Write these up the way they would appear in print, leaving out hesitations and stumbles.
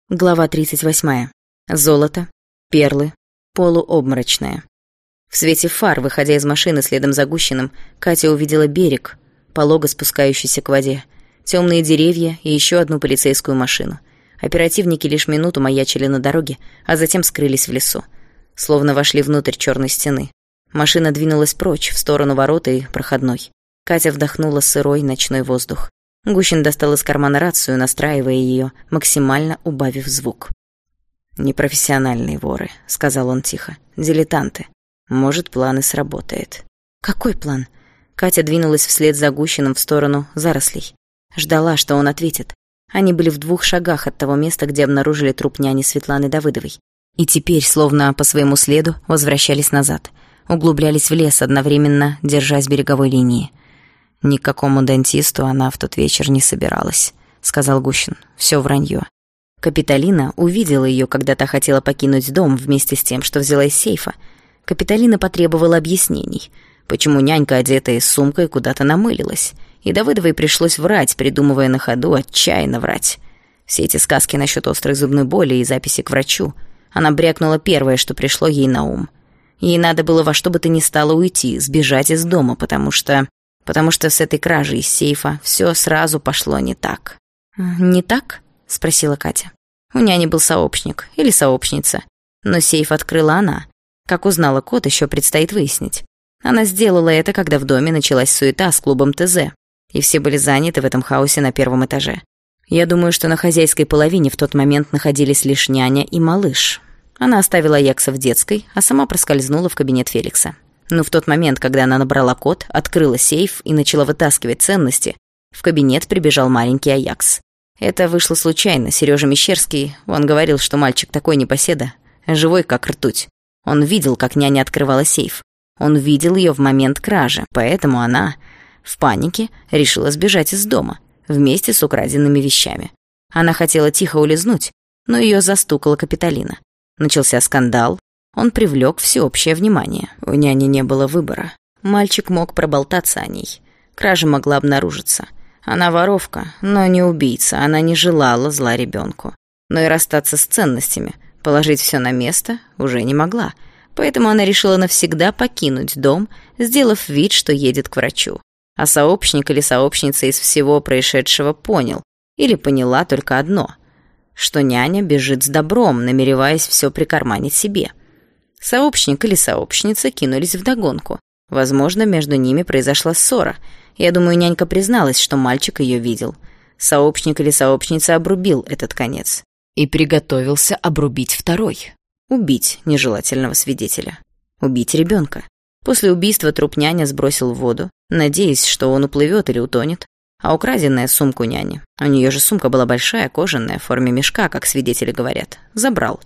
Глава 38. Золото, перлы, полуобморочная. В свете фар, выходя из машины следом за Гущиным, Катя увидела берег, полого спускающийся к воде, темные деревья и еще одну полицейскую машину. Оперативники лишь минуту маячили на дороге, а затем скрылись в лесу. Словно вошли внутрь черной стены. Машина двинулась прочь, в сторону ворот и проходной. Катя вдохнула сырой ночной воздух. Гущин достал из кармана рацию, настраивая ее, максимально убавив звук. «Непрофессиональные воры», — сказал он тихо. «Дилетанты. Может, план и сработает». «Какой план?» Катя двинулась вслед за Гущиным в сторону зарослей. Ждала, что он ответит. Они были в 2 шагах от того места, где обнаружили труп няни Светланы Давыдовой. И теперь, словно по своему следу, возвращались назад. Углублялись в лес, одновременно держась береговой линии. «Ни к какому дантисту она в тот вечер не собиралась», — сказал Гущин. «Всё вранье». Капитолина увидела ее, когда та хотела покинуть дом вместе с тем, что взяла из сейфа. Капитолина потребовала объяснений, почему нянька, одетая с сумкой, куда-то намылилась. И Давыдовой пришлось врать, придумывая на ходу, отчаянно врать. Все эти сказки насчет острой зубной боли и записи к врачу. Она брякнула первое, что пришло ей на ум. Ей надо было во что бы то ни стало уйти, сбежать из дома, потому что с этой кражей из сейфа все сразу пошло не так. «Не так?» — спросила Катя. У няни был сообщник или сообщница, но сейф открыла она. Как узнала код, еще предстоит выяснить. Она сделала это, когда в доме началась суета с клубом ТЗ, и все были заняты в этом хаосе на 1-м этаже. Я думаю, что на хозяйской половине в тот момент находились лишь няня и малыш. Она оставила Аякса в детской, а сама проскользнула в кабинет Феликса. Но в тот момент, когда она набрала код, открыла сейф и начала вытаскивать ценности, в кабинет прибежал маленький Аякс. Это вышло случайно. Сережа Мещерский, он говорил, что мальчик такой непоседа, живой как ртуть. Он видел, как няня открывала сейф. Он видел ее в момент кражи, поэтому она, в панике, решила сбежать из дома, вместе с украденными вещами. Она хотела тихо улизнуть, но ее застукала Капитолина. Начался скандал. Он привлек всеобщее внимание. У няни не было выбора. Мальчик мог проболтаться о ней. Кража могла обнаружиться. Она воровка, но не убийца. Она не желала зла ребенку. Но и расстаться с ценностями, положить все на место, уже не могла. Поэтому она решила навсегда покинуть дом, сделав вид, что едет к врачу. А сообщник или сообщница из всего происшедшего понял или поняла только одно, что няня бежит с добром, намереваясь все прикарманить себе. Сообщник или сообщница кинулись вдогонку. Возможно, между ними произошла ссора. Я думаю, нянька призналась, что мальчик ее видел. Сообщник или сообщница обрубил этот конец. И приготовился обрубить второй. Убить нежелательного свидетеля. Убить ребенка. После убийства труп няня сбросил в воду, надеясь, что он уплывет или утонет. А украденная сумку няни, у нее же сумка была большая, кожаная, в форме мешка, как свидетели говорят, забрал.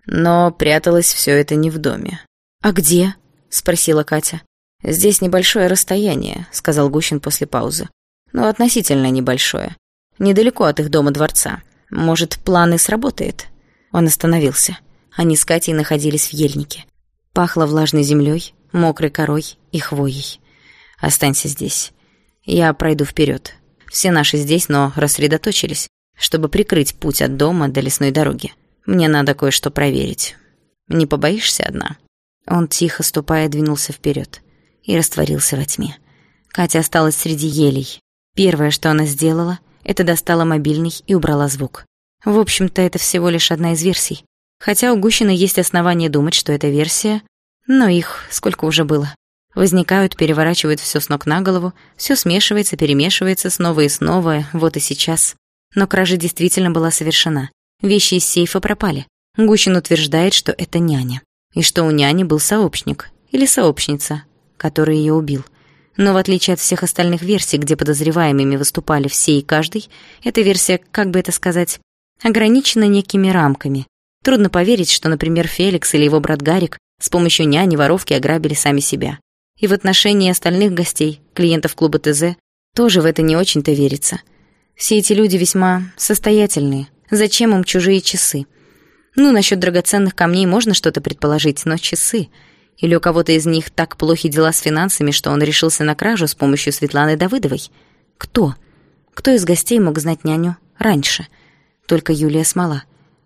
Но пряталось все это не в доме. «А где?» — спросила Катя. «Здесь небольшое расстояние», — сказал Гущин после паузы. «Ну, относительно небольшое. Недалеко от их дома-дворца. Может, план и сработает?» Он остановился. Они с Катей находились в ельнике. Пахло влажной землей, мокрой корой и хвоей. «Останься здесь. Я пройду вперед. Все наши здесь, но рассредоточились, чтобы прикрыть путь от дома до лесной дороги. Мне надо кое-что проверить. Не побоишься одна?» Он, тихо ступая, двинулся вперед и растворился во тьме. Катя осталась среди елей. Первое, что она сделала, это достала мобильный и убрала звук. В общем-то, это всего лишь одна из версий. Хотя у Гущина есть основания думать, что это версия, но их сколько уже было. Возникают, переворачивают все с ног на голову, все смешивается, перемешивается снова и снова, вот и сейчас. Но кража действительно была совершена. Вещи из сейфа пропали. Гущин утверждает, что это няня. И что у няни был сообщник или сообщница, который ее убил. Но в отличие от всех остальных версий, где подозреваемыми выступали все и каждый, эта версия, как бы это сказать, ограничена некими рамками. Трудно поверить, что, например, Феликс или его брат Гарик с помощью няни-воровки ограбили сами себя. И в отношении остальных гостей, клиентов клуба ТЗ, тоже в это не очень-то верится. Все эти люди весьма состоятельные. Зачем им чужие часы? Ну, насчет драгоценных камней можно что-то предположить, но часы... Или у кого-то из них так плохи дела с финансами, что он решился на кражу с помощью Светланы Давыдовой? Кто? Кто из гостей мог знать няню раньше? Только Юлия Смола.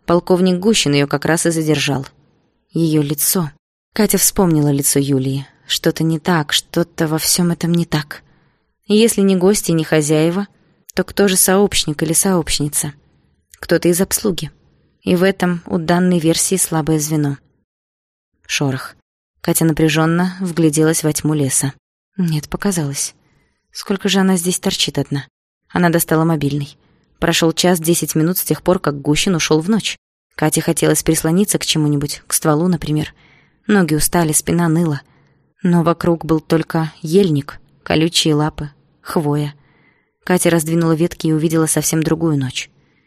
Полковник Гущин ее как раз и задержал. Ее лицо. Катя вспомнила лицо Юлии. Что-то не так, что-то во всем этом не так. Если не гости, не хозяева, то кто же сообщник или сообщница? Кто-то из обслуги. И в этом у данной версии слабое звено. Шорох. Катя напряженно вгляделась во тьму леса. Нет, показалось. Сколько же она здесь торчит одна? Она достала мобильный. Прошел 1:10 с тех пор, как Гущин ушел в ночь. Кате хотелось прислониться к чему-нибудь, к стволу, например. Ноги устали, спина ныла. Но вокруг был только ельник, колючие лапы, хвоя. Катя раздвинула ветки и увидела совсем другую ночь.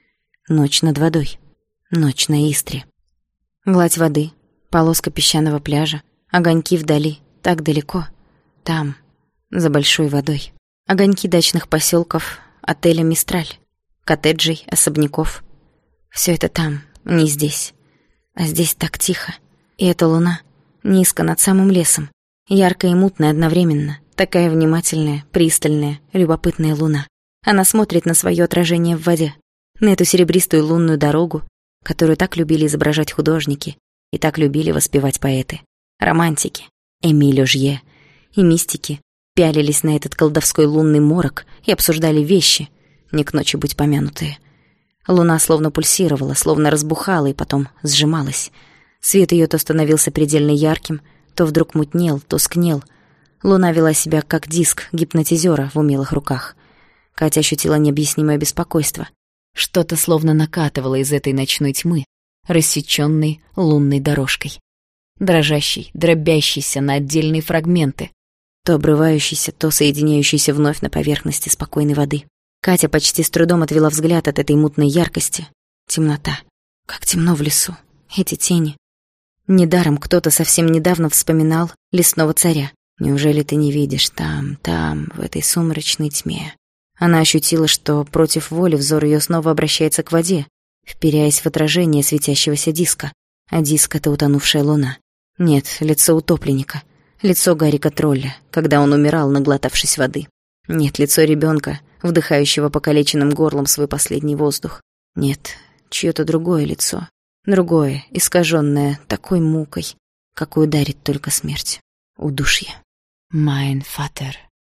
Ночь над водой. Ночь на Истре. Гладь воды, полоска песчаного пляжа, огоньки вдали, так далеко. Там, за большой водой. Огоньки дачных поселков, отеля «Мистраль», коттеджей, особняков. Все это там, не здесь. А здесь так тихо. И эта луна низко над самым лесом, яркая и мутная одновременно, такая внимательная, пристальная, любопытная луна. Она смотрит на свое отражение в воде, на эту серебристую лунную дорогу, которую так любили изображать художники и так любили воспевать поэты. Романтики, Эмиль Жье и мистики пялились на этот колдовской лунный морок и обсуждали вещи, не к ночи будь помянутые. Луна словно пульсировала, словно разбухала и потом сжималась. Свет ее то становился предельно ярким, то вдруг мутнел, тускнел. Луна вела себя как диск гипнотизера в умелых руках. Катя ощутила необъяснимое беспокойство. Что-то словно накатывало из этой ночной тьмы, рассечённой лунной дорожкой. Дрожащей, дробящейся на отдельные фрагменты, то обрывающейся, то соединяющейся вновь на поверхности спокойной воды. Катя почти с трудом отвела взгляд от этой мутной яркости. Темнота. Как темно в лесу. Эти тени. Недаром кто-то совсем недавно вспоминал лесного царя. Неужели ты не видишь там, в этой сумрачной тьме? Она ощутила, что против воли взор ее снова обращается к воде, вперяясь в отражение светящегося диска. А диск — это утонувшая луна. Нет, лицо утопленника. Лицо Гарика Тролля, когда он умирал, наглотавшись воды. Нет, лицо ребенка, вдыхающего покалеченным горлом свой последний воздух. Нет, чьё-то другое лицо. Другое, искажённое такой мукой, какую дарит только смерть. Удушье. «Mein Vater,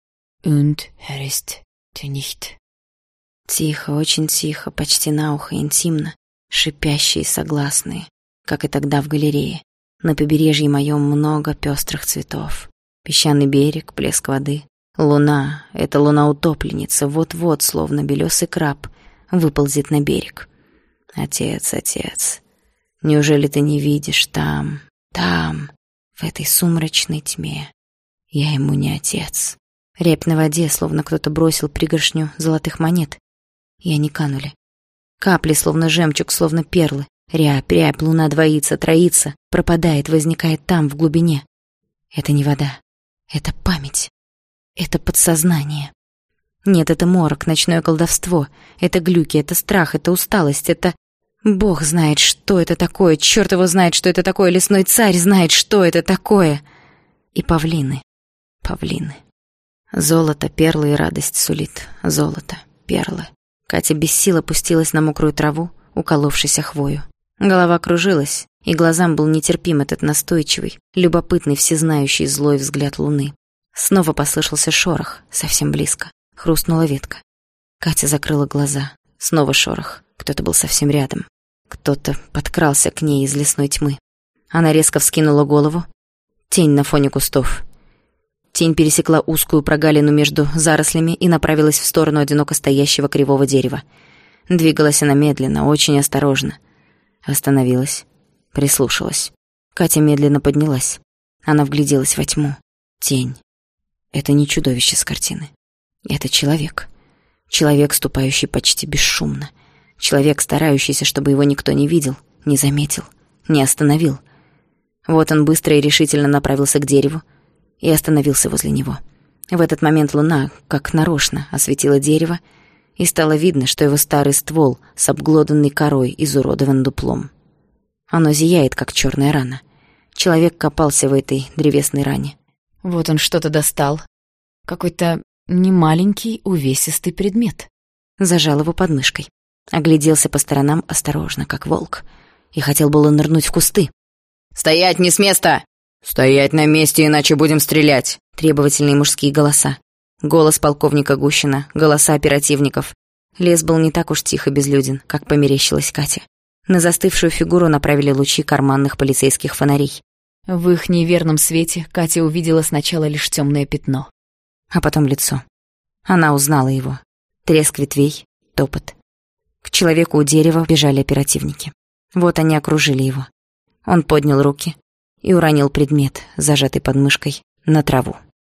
und er ist nicht». Тихо, очень тихо, почти на ухо, интимно, шипящие согласные, как и тогда в галерее. На побережье моем много пестрых цветов. Песчаный берег, плеск воды. Луна, эта луна-утопленница, вот-вот, словно белесый краб, выползет на берег. Отец, отец, неужели ты не видишь там, в этой сумрачной тьме? Я ему не отец. Рябь на воде, словно кто-то бросил пригоршню золотых монет. И они канули. Капли, словно жемчуг, словно перлы. Рябь, луна двоится, троится, пропадает, возникает там, в глубине. Это не вода. Это память. Это подсознание. Нет, это морок, ночное колдовство. Это глюки, это страх, это усталость, это... Бог знает, что это такое. Чёрт его знает, что это такое. Лесной царь знает, что это такое. И павлины. Павлины. Золото, перлы и радость сулит. Золото, перлы. Катя без сил опустилась на мокрую траву, уколовшись о хвою. Голова кружилась, и глазам был нетерпим этот настойчивый, любопытный, всезнающий злой взгляд луны. Снова послышался шорох, совсем близко. Хрустнула ветка. Катя закрыла глаза. Снова шорох. Кто-то был совсем рядом. Кто-то подкрался к ней из лесной тьмы. Она резко вскинула голову. Тень на фоне кустов. Тень пересекла узкую прогалину между зарослями и направилась в сторону одиноко стоящего кривого дерева. Двигалась она медленно, очень осторожно. Остановилась, прислушалась. Катя медленно поднялась. Она вгляделась во тьму. Тень. Это не чудовище с картины. Это человек. Человек, ступающий почти бесшумно. Человек, старающийся, чтобы его никто не видел, не заметил, не остановил. Вот он быстро и решительно направился к дереву и остановился возле него. В этот момент луна, как нарочно, осветила дерево, и стало видно, что его старый ствол с обглоданной корой изуродован дуплом. Оно зияет, как черная рана. Человек копался в этой древесной ране. Вот он что-то достал. Какой-то немаленький увесистый предмет. Зажал его под мышкой. Огляделся по сторонам осторожно, как волк, и хотел было нырнуть в кусты. «Стоять, не с места!» «Стоять на месте, иначе будем стрелять!» Требовательные мужские голоса. Голос полковника Гущина, голоса оперативников. Лес был не так уж тихо безлюден, как померещилась Кате. На застывшую фигуру направили лучи карманных полицейских фонарей. В их неверном свете Катя увидела сначала лишь темное пятно, а потом лицо. Она узнала его. Треск ветвей, топот. К человеку у дерева бежали оперативники. Вот они окружили его. Он поднял руки и уронил предмет, зажатый под мышкой, на траву.